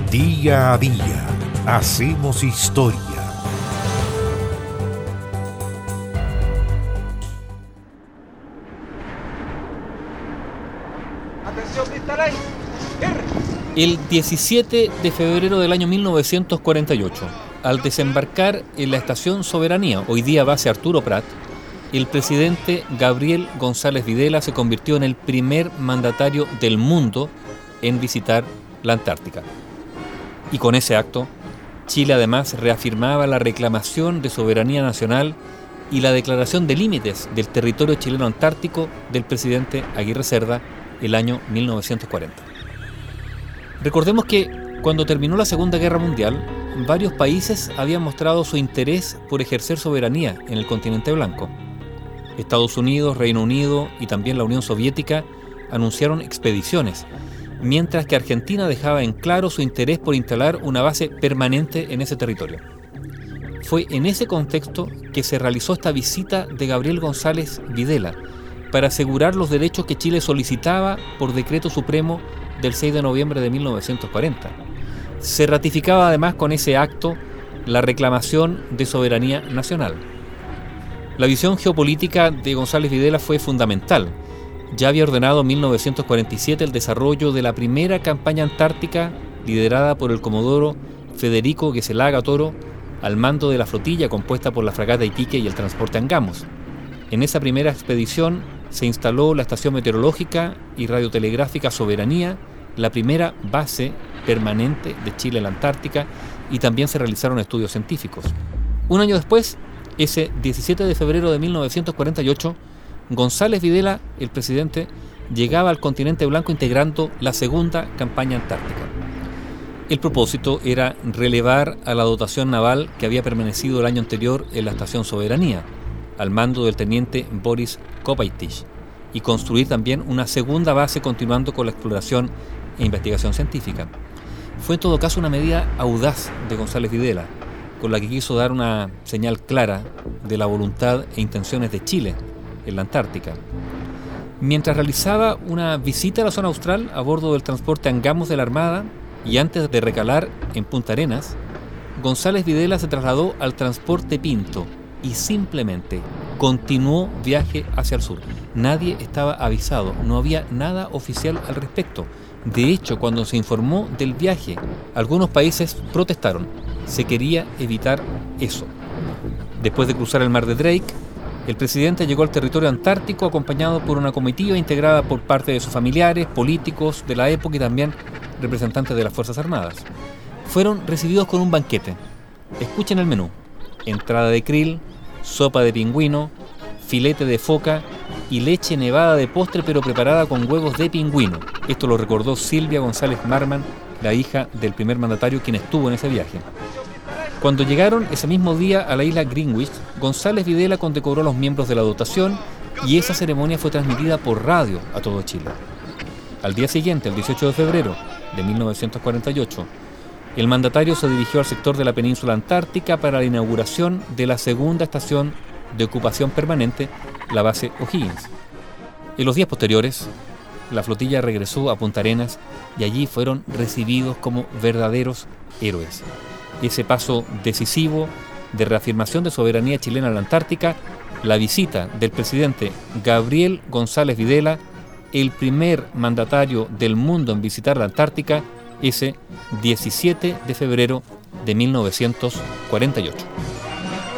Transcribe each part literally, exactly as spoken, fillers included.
Día a día hacemos historia. El diecisiete de febrero del año mil novecientos cuarenta y ocho, al desembarcar en la estación Soberanía, hoy día base Arturo Prat, el presidente Gabriel González Videla se convirtió en el primer mandatario del mundo en visitar la Antártica. Y con ese acto, Chile además reafirmaba la reclamación de soberanía nacional y la declaración de límites del territorio chileno antártico del presidente Aguirre Cerda el año mil novecientos cuarenta. Recordemos que cuando terminó la Segunda Guerra Mundial, varios países habían mostrado su interés por ejercer soberanía en el continente blanco. Estados Unidos, Reino Unido y también la Unión Soviética anunciaron expediciones, mientras que Argentina dejaba en claro su interés por instalar una base permanente en ese territorio. Fue en ese contexto que se realizó esta visita de Gabriel González Videla para asegurar los derechos que Chile solicitaba por decreto supremo del seis de noviembre de mil novecientos cuarenta. Se ratificaba además con ese acto la reclamación de soberanía nacional. La visión geopolítica de González Videla fue fundamental. Ya había ordenado en mil novecientos cuarenta y siete el desarrollo de la primera campaña antártica liderada por el comodoro Federico Geselaga Toro al mando de la flotilla compuesta por la fragata Iquique y el transporte Angamos. En esa primera expedición se instaló la estación meteorológica y radiotelegráfica Soberanía, la primera base permanente de Chile en la Antártica, y también se realizaron estudios científicos. Un año después, ese diecisiete de febrero de mil novecientos cuarenta y ocho, González Videla, el presidente, llegaba al continente blanco integrando la segunda campaña antártica. El propósito era relevar a la dotación naval que había permanecido el año anterior en la estación Soberanía, al mando del teniente Boris Kopaitich, y construir también una segunda base continuando con la exploración e investigación científica. Fue en todo caso una medida audaz de González Videla, con la que quiso dar una señal clara de la voluntad e intenciones de Chile en la Antártica. Mientras realizaba una visita a la zona austral a bordo del transporte Angamos de la Armada y antes de recalar en Punta Arenas, González Videla se trasladó al transporte Pinto y simplemente continuó viaje hacia el sur. Nadie estaba avisado, no había nada oficial al respecto. De hecho, cuando se informó del viaje, algunos países protestaron. Se quería evitar eso. Después de cruzar el mar de Drake, el presidente llegó al territorio antártico acompañado por una comitiva integrada por parte de sus familiares, políticos de la época y también representantes de las Fuerzas Armadas. Fueron recibidos con un banquete. Escuchen el menú: entrada de krill, sopa de pingüino, filete de foca y leche nevada de postre pero preparada con huevos de pingüino. Esto lo recordó Silvia González Marman, la hija del primer mandatario quien estuvo en ese viaje. Cuando llegaron ese mismo día a la isla Greenwich, González Videla condecoró a los miembros de la dotación y esa ceremonia fue transmitida por radio a todo Chile. Al día siguiente, el dieciocho de febrero de mil novecientos cuarenta y ocho, el mandatario se dirigió al sector de la península antártica para la inauguración de la segunda estación de ocupación permanente, la base O'Higgins. En los días posteriores, la flotilla regresó a Punta Arenas y allí fueron recibidos como verdaderos héroes. Ese paso decisivo de reafirmación de soberanía chilena en la Antártica, la visita del presidente Gabriel González Videla, el primer mandatario del mundo en visitar la Antártica, ese diecisiete de febrero de mil novecientos cuarenta y ocho.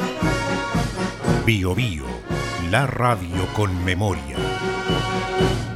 Bio Bio, la radio con memoria.